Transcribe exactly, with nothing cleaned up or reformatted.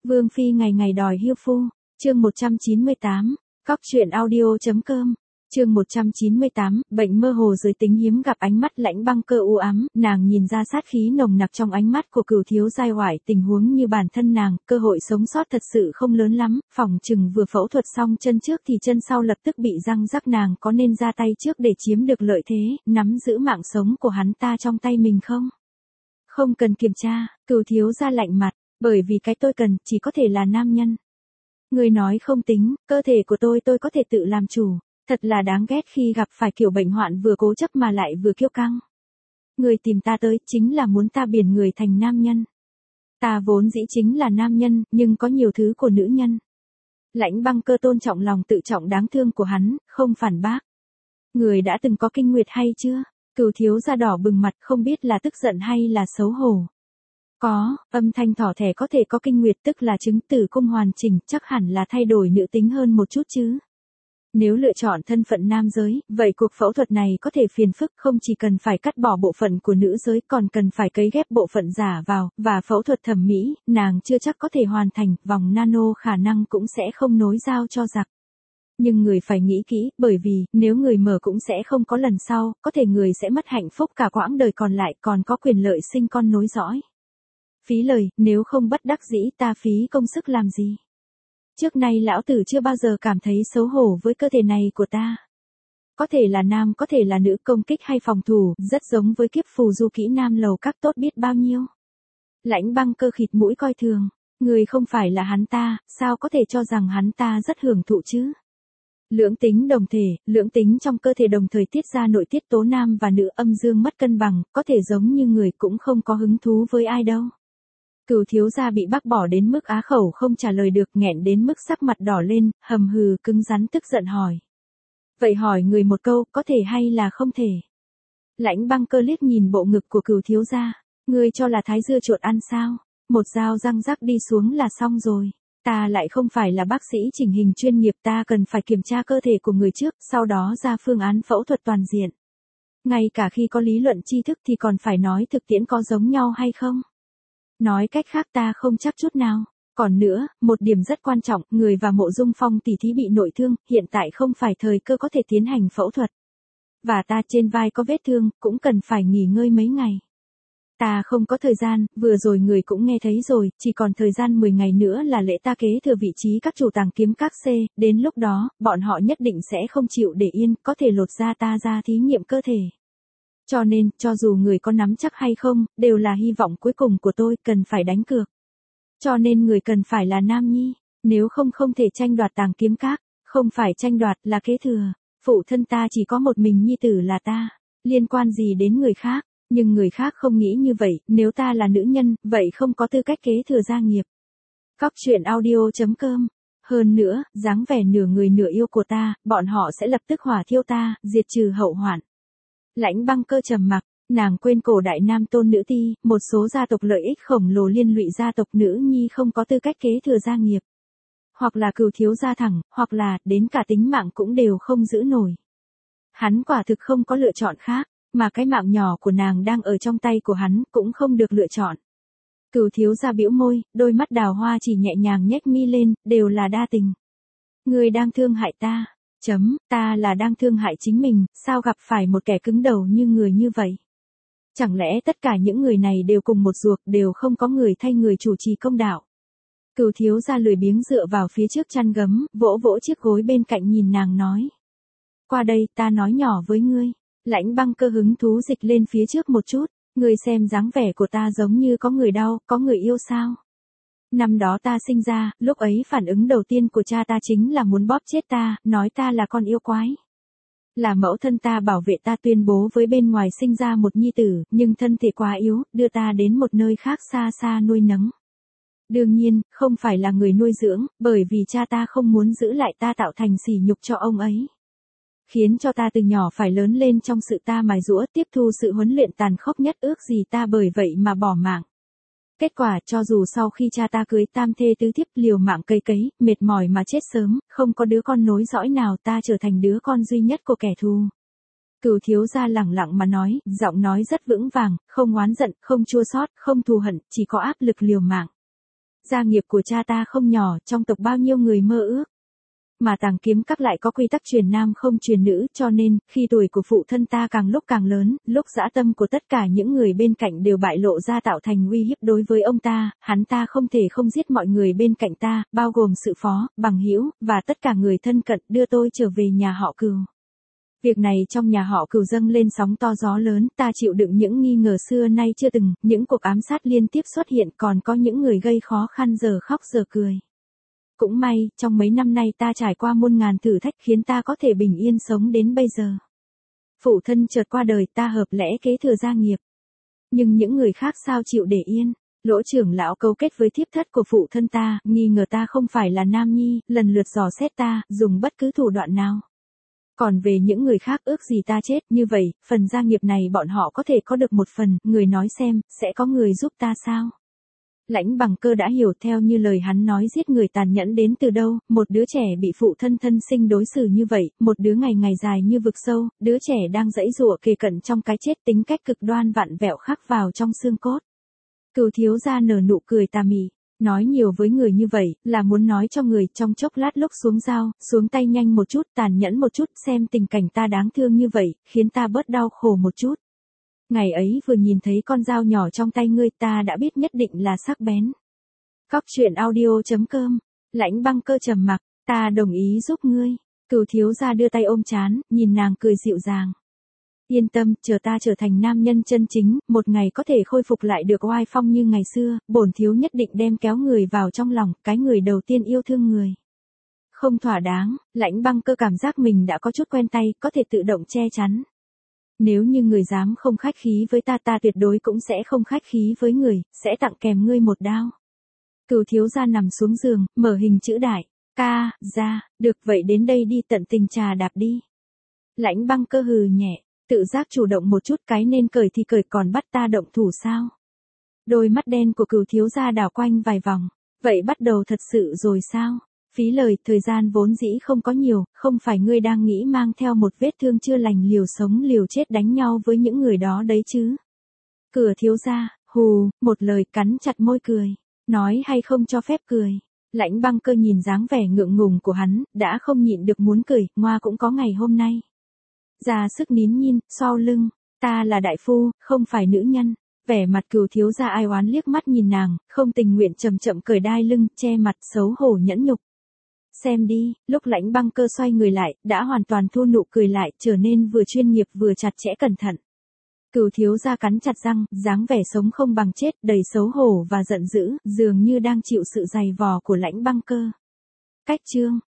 Vương phi ngày ngày đòi hiêu phu, chương một trăm chín mươi tám, cóc truyện audio.com, chương một trăm chín mươi tám, bệnh mơ hồ giới tính hiếm gặp ánh mắt Lãnh Băng Cơ u ám, nàng nhìn ra sát khí nồng nặc trong ánh mắt của Cửu thiếu giai hoại, tình huống như bản thân nàng, cơ hội sống sót thật sự không lớn lắm, phỏng chừng vừa phẫu thuật xong chân trước thì chân sau lập tức bị răng rắc, nàng có nên ra tay trước để chiếm được lợi thế, nắm giữ mạng sống của hắn ta trong tay mình không? Không cần kiểm tra, Cửu thiếu gia lạnh mặt, bởi vì cái tôi cần chỉ có thể là nam nhân. Người nói không tính, cơ thể của tôi tôi có thể tự làm chủ. Thật là đáng ghét khi gặp phải kiểu bệnh hoạn vừa cố chấp mà lại vừa kiêu căng. Người tìm ta tới chính là muốn ta biến người thành nam nhân. Ta vốn dĩ chính là nam nhân, nhưng có nhiều thứ của nữ nhân. Lãnh Băng Cơ tôn trọng lòng tự trọng đáng thương của hắn, không phản bác. Người đã từng có kinh nguyệt hay chưa? Cửu thiếu gia đỏ bừng mặt, không biết là tức giận hay là xấu hổ. Có, âm thanh tỏ thể có thể có kinh nguyệt, tức là chứng tử cung hoàn chỉnh, chắc hẳn là thay đổi nữ tính hơn một chút chứ. Nếu lựa chọn thân phận nam giới, vậy cuộc phẫu thuật này có thể phiền phức, không chỉ cần phải cắt bỏ bộ phận của nữ giới, còn cần phải cấy ghép bộ phận giả vào, và phẫu thuật thẩm mỹ, nàng chưa chắc có thể hoàn thành, vòng nano khả năng cũng sẽ không nối giao cho giặc. Nhưng người phải nghĩ kỹ, bởi vì, nếu người mở cũng sẽ không có lần sau, có thể người sẽ mất hạnh phúc cả quãng đời còn lại, còn có quyền lợi sinh con nối dõi. Phí lời, nếu không bất đắc dĩ ta phí công sức làm gì? Trước nay lão tử chưa bao giờ cảm thấy xấu hổ với cơ thể này của ta. Có thể là nam, có thể là nữ, công kích hay phòng thủ, rất giống với kiếp phù du kỹ nam lầu các tốt biết bao nhiêu. Lãnh Băng Cơ khịt mũi coi thường, người không phải là hắn ta, sao có thể cho rằng hắn ta rất hưởng thụ chứ? Lưỡng tính đồng thể, lưỡng tính trong cơ thể đồng thời tiết ra nội tiết tố nam và nữ, âm dương mất cân bằng, có thể giống như người cũng không có hứng thú với ai đâu. Cửu thiếu gia bị bác bỏ đến mức á khẩu không trả lời được, nghẹn đến mức sắc mặt đỏ lên, hầm hừ cứng rắn tức giận hỏi. Vậy hỏi người một câu, có thể hay là không thể? Lãnh Băng Cơ liếc nhìn bộ ngực của Cửu thiếu gia, ngươi cho là thái dưa chuột ăn sao? Một dao răng rắc đi xuống là xong rồi. Ta lại không phải là bác sĩ chỉnh hình chuyên nghiệp, ta cần phải kiểm tra cơ thể của người trước, sau đó ra phương án phẫu thuật toàn diện. Ngay cả khi có lý luận tri thức thì còn phải nói thực tiễn có giống nhau hay không? Nói cách khác ta không chắc chút nào. Còn nữa, một điểm rất quan trọng, người và Mộ Dung Phong tỷ thí bị nội thương, hiện tại không phải thời cơ có thể tiến hành phẫu thuật. Và ta trên vai có vết thương, cũng cần phải nghỉ ngơi mấy ngày. Ta không có thời gian, vừa rồi người cũng nghe thấy rồi, chỉ còn thời gian mười ngày nữa là lễ ta kế thừa vị trí các chủ tàng kiếm các C, đến lúc đó, bọn họ nhất định sẽ không chịu để yên, có thể lột ra ta ra thí nghiệm cơ thể. Cho nên, cho dù người có nắm chắc hay không, đều là hy vọng cuối cùng của tôi, cần phải đánh cược. Cho nên người cần phải là nam nhi, nếu không không thể tranh đoạt tàng kiếm các, không phải tranh đoạt là kế thừa. Phụ thân ta chỉ có một mình nhi tử là ta, liên quan gì đến người khác, nhưng người khác không nghĩ như vậy, nếu ta là nữ nhân, vậy không có tư cách kế thừa gia nghiệp. Cóc truyện audio.com. Hơn nữa, dáng vẻ nửa người nửa yêu của ta, bọn họ sẽ lập tức hỏa thiêu ta, diệt trừ hậu hoạn. Lãnh Băng Cơ trầm mặc, nàng quên cổ đại nam tôn nữ ti, một số gia tộc lợi ích khổng lồ liên lụy gia tộc nữ nhi không có tư cách kế thừa gia nghiệp. Hoặc là Cửu thiếu gia thẳng, hoặc là, đến cả tính mạng cũng đều không giữ nổi. Hắn quả thực không có lựa chọn khác, mà cái mạng nhỏ của nàng đang ở trong tay của hắn, cũng không được lựa chọn. Cửu thiếu gia bĩu môi, đôi mắt đào hoa chỉ nhẹ nhàng nhếch mi lên, đều là đa tình. Ngươi đang thương hại ta. Chấm, ta là đang thương hại chính mình, sao gặp phải một kẻ cứng đầu như người như vậy? Chẳng lẽ tất cả những người này đều cùng một ruột, đều không có người thay người chủ trì công đạo? Cửu thiếu gia lười biếng dựa vào phía trước chăn gấm, vỗ vỗ chiếc gối bên cạnh nhìn nàng nói. Qua đây, ta nói nhỏ với ngươi. Lãnh Băng Cơ hứng thú dịch lên phía trước một chút, ngươi xem dáng vẻ của ta giống như có người đau, có người yêu sao? Năm đó ta sinh ra, lúc ấy phản ứng đầu tiên của cha ta chính là muốn bóp chết ta, nói ta là con yêu quái. Là mẫu thân ta bảo vệ ta tuyên bố với bên ngoài sinh ra một nhi tử, nhưng thân thể quá yếu, đưa ta đến một nơi khác xa xa nuôi nấng. Đương nhiên, không phải là người nuôi dưỡng, bởi vì cha ta không muốn giữ lại ta tạo thành sỉ nhục cho ông ấy. Khiến cho ta từ nhỏ phải lớn lên trong sự ta mài giũa, tiếp thu sự huấn luyện tàn khốc nhất, ước gì ta bởi vậy mà bỏ mạng. Kết quả, cho dù sau khi cha ta cưới tam thê tứ thiếp, liều mạng cấy cấy, mệt mỏi mà chết sớm, không có đứa con nối dõi nào, ta trở thành đứa con duy nhất của kẻ thù. Cửu thiếu gia lẳng lặng mà nói, giọng nói rất vững vàng, không oán giận, không chua xót, không thù hận, chỉ có áp lực liều mạng. Gia nghiệp của cha ta không nhỏ, trong tộc bao nhiêu người mơ ước. Mà Tàng Kiếm Các lại có quy tắc truyền nam không truyền nữ, cho nên, khi tuổi của phụ thân ta càng lúc càng lớn, lúc dã tâm của tất cả những người bên cạnh đều bại lộ ra tạo thành uy hiếp đối với ông ta, hắn ta không thể không giết mọi người bên cạnh ta, bao gồm sự phó, bằng hữu và tất cả người thân cận, đưa tôi trở về nhà họ Cừu. Việc này trong nhà họ Cừu dâng lên sóng to gió lớn, ta chịu đựng những nghi ngờ xưa nay chưa từng, những cuộc ám sát liên tiếp xuất hiện, còn có những người gây khó khăn giờ khóc giờ cười. Cũng may, trong mấy năm nay ta trải qua muôn ngàn thử thách khiến ta có thể bình yên sống đến bây giờ. Phụ thân chợt qua đời, ta hợp lẽ kế thừa gia nghiệp. Nhưng những người khác sao chịu để yên? Lỗ trưởng lão cấu kết với thiếp thất của phụ thân ta, nghi ngờ ta không phải là nam nhi, lần lượt dò xét ta, dùng bất cứ thủ đoạn nào. Còn về những người khác ước gì ta chết, như vậy, phần gia nghiệp này bọn họ có thể có được một phần, người nói xem, sẽ có người giúp ta sao? Lãnh Bằng Cơ đã hiểu theo như lời hắn nói giết người tàn nhẫn đến từ đâu, một đứa trẻ bị phụ thân thân sinh đối xử như vậy, một đứa ngày ngày dài như vực sâu, đứa trẻ đang giãy giụa kề cận trong cái chết, tính cách cực đoan vặn vẹo khắc vào trong xương cốt. Cừu thiếu gia nở nụ cười tà mị, nói nhiều với người như vậy, là muốn nói cho người trong chốc lát lúc xuống dao, xuống tay nhanh một chút, tàn nhẫn một chút, xem tình cảnh ta đáng thương như vậy, khiến ta bớt đau khổ một chút. Ngày ấy vừa nhìn thấy con dao nhỏ trong tay ngươi ta đã biết nhất định là sắc bén. Cóc truyện audio chấm com, Lãnh Băng Cơ trầm mặc, ta đồng ý giúp ngươi. Cừu thiếu gia đưa tay ôm trán, nhìn nàng cười dịu dàng. Yên tâm, chờ ta trở thành nam nhân chân chính, một ngày có thể khôi phục lại được oai phong như ngày xưa, bổn thiếu nhất định đem kéo người vào trong lòng, cái người đầu tiên yêu thương người. Không thỏa đáng, Lãnh Băng Cơ cảm giác mình đã có chút quen tay, có thể tự động che chắn. Nếu như người dám không khách khí với ta ta tuyệt đối cũng sẽ không khách khí với người, sẽ tặng kèm ngươi một đao. Cừu thiếu gia nằm xuống giường, mở hình chữ đại, ca, ra, được vậy đến đây đi tận tình trà đạp đi. Lãnh Băng Cơ hừ nhẹ, tự giác chủ động một chút cái nên cởi thì cởi còn bắt ta động thủ sao. Đôi mắt đen của cừu thiếu gia đảo quanh vài vòng, vậy bắt đầu thật sự rồi sao? Phí lời, thời gian vốn dĩ không có nhiều, không phải ngươi đang nghĩ mang theo một vết thương chưa lành liều sống liều chết đánh nhau với những người đó đấy chứ. Cửa thiếu gia, hù, một lời cắn chặt môi cười, nói hay không cho phép cười. Lãnh Băng Cơ nhìn dáng vẻ ngượng ngùng của hắn, đã không nhịn được muốn cười, ngoa cũng có ngày hôm nay. Ra sức nín nhìn, sau lưng, ta là đại phu, không phải nữ nhân. Vẻ mặt cừu thiếu gia ai oán liếc mắt nhìn nàng, không tình nguyện chậm chậm cởi đai lưng, che mặt xấu hổ nhẫn nhục. Xem đi, lúc Lãnh Băng Cơ xoay người lại, đã hoàn toàn thu nụ cười lại, trở nên vừa chuyên nghiệp vừa chặt chẽ cẩn thận. Cừu thiếu gia cắn chặt răng, dáng vẻ sống không bằng chết, đầy xấu hổ và giận dữ, dường như đang chịu sự dày vò của Lãnh Băng Cơ. Cách chương